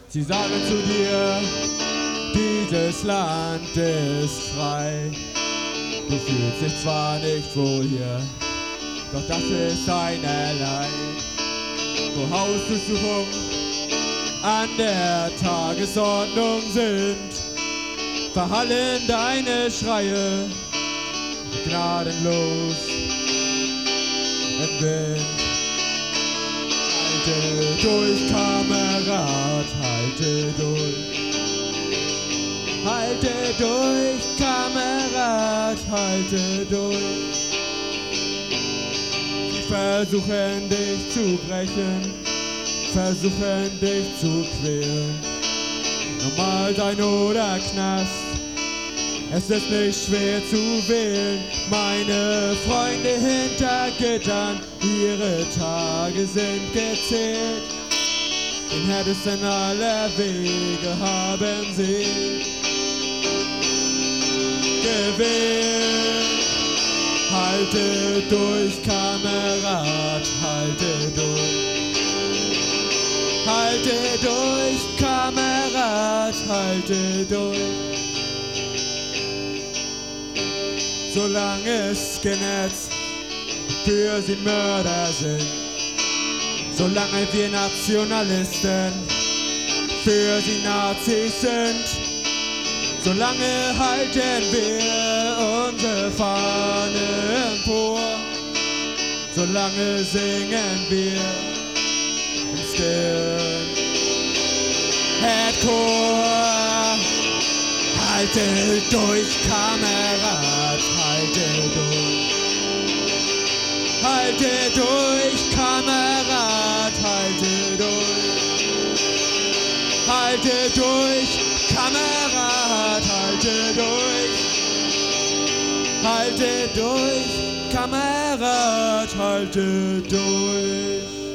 Sie sagen zu dir, dieses Land ist frei. Du fühlst dich zwar nicht wohl hier, doch das ist einerlei. Wo Hausdurchsuchungen an der Tagesordnung sind, verhallen deine Schreie gnadenlos im Wind. Halte durch, Kamerad, halte durch. Halte durch, Kamerad, halte durch. Sie versuchen dich zu brechen, versuchen dich zu quälen. Normal sein oder Knast, es ist nicht schwer zu wählen. Meine Freunde hinter Gittern, ihre Tage sind gezählt. Den härtesten aller Wege haben sie gewählt. Halte durch, Kamerad, halte durch. Halte durch, Kamerad, halte durch. Solange Skinheads für sie Mörder sind, solange wir Nationalisten für sie Nazis sind, solange halten wir unsere Fahne empor, solange singen wir im Skinhead-Chor. Halte durch, Kamerad, halte durch. Halte durch, Kamerad, halte durch. Halte durch, Kamerad, halte durch. Halte durch, Kamerad, halte durch.